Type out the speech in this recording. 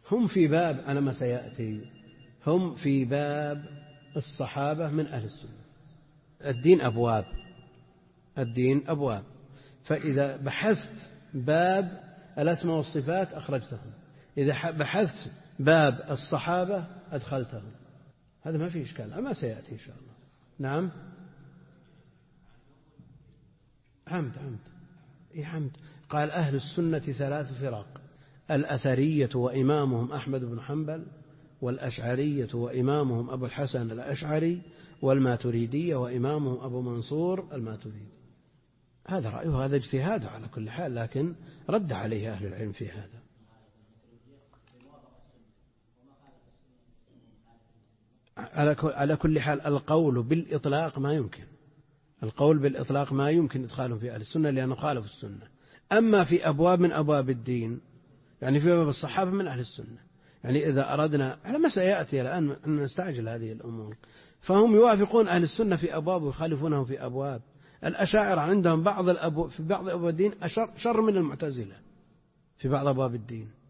هم في باب على ما سيأتي، هم في باب الصحابة من أهل السنة. الدين أبواب، الدين أبواب، فإذا بحثت باب الأسماء والصفات أخرجتهم، إذا بحثت باب الصحابة أدخلتهم، هذا ما فيه إشكال، أما سيأتي إن شاء الله. نعم. عمد. قال أهل السنة 3 فرق: الأثرية وإمامهم أحمد بن حنبل، والأشعرية وإمامهم أبو الحسن الأشعري، والماتريدية وإمامهم أبو منصور الماتريدي. هذا رأيه، هذا اجتهاده على كل حال، لكن رد عليه أهل العلم في هذا. على كل حال القول بالإطلاق ما يمكن، القول بالإطلاق ما يمكن إدخاله في أهل السنة لأنه خالف السنة. أما في أبواب من أبواب الدين، يعني في باب الصحابة من أهل السنة، يعني إذا أردنا على ما سيأتي الآن أن نستعجل هذه الأمور، فهم يوافقون أهل السنة في أبواب ويخالفونهم في أبواب. الأشاعرة عندهم في بعض أبواب الدين شر من المعتزلة في بعض أبواب الدين.